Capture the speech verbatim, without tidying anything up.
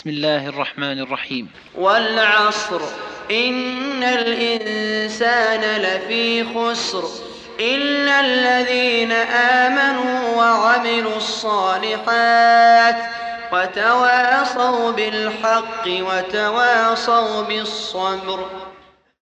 بسم الله الرحمن الرحيم. والعصر إن الإنسان لفي خسر إلا الذين آمنوا وعملوا الصالحات وتواصوا بالحق وتواصوا بالصبر.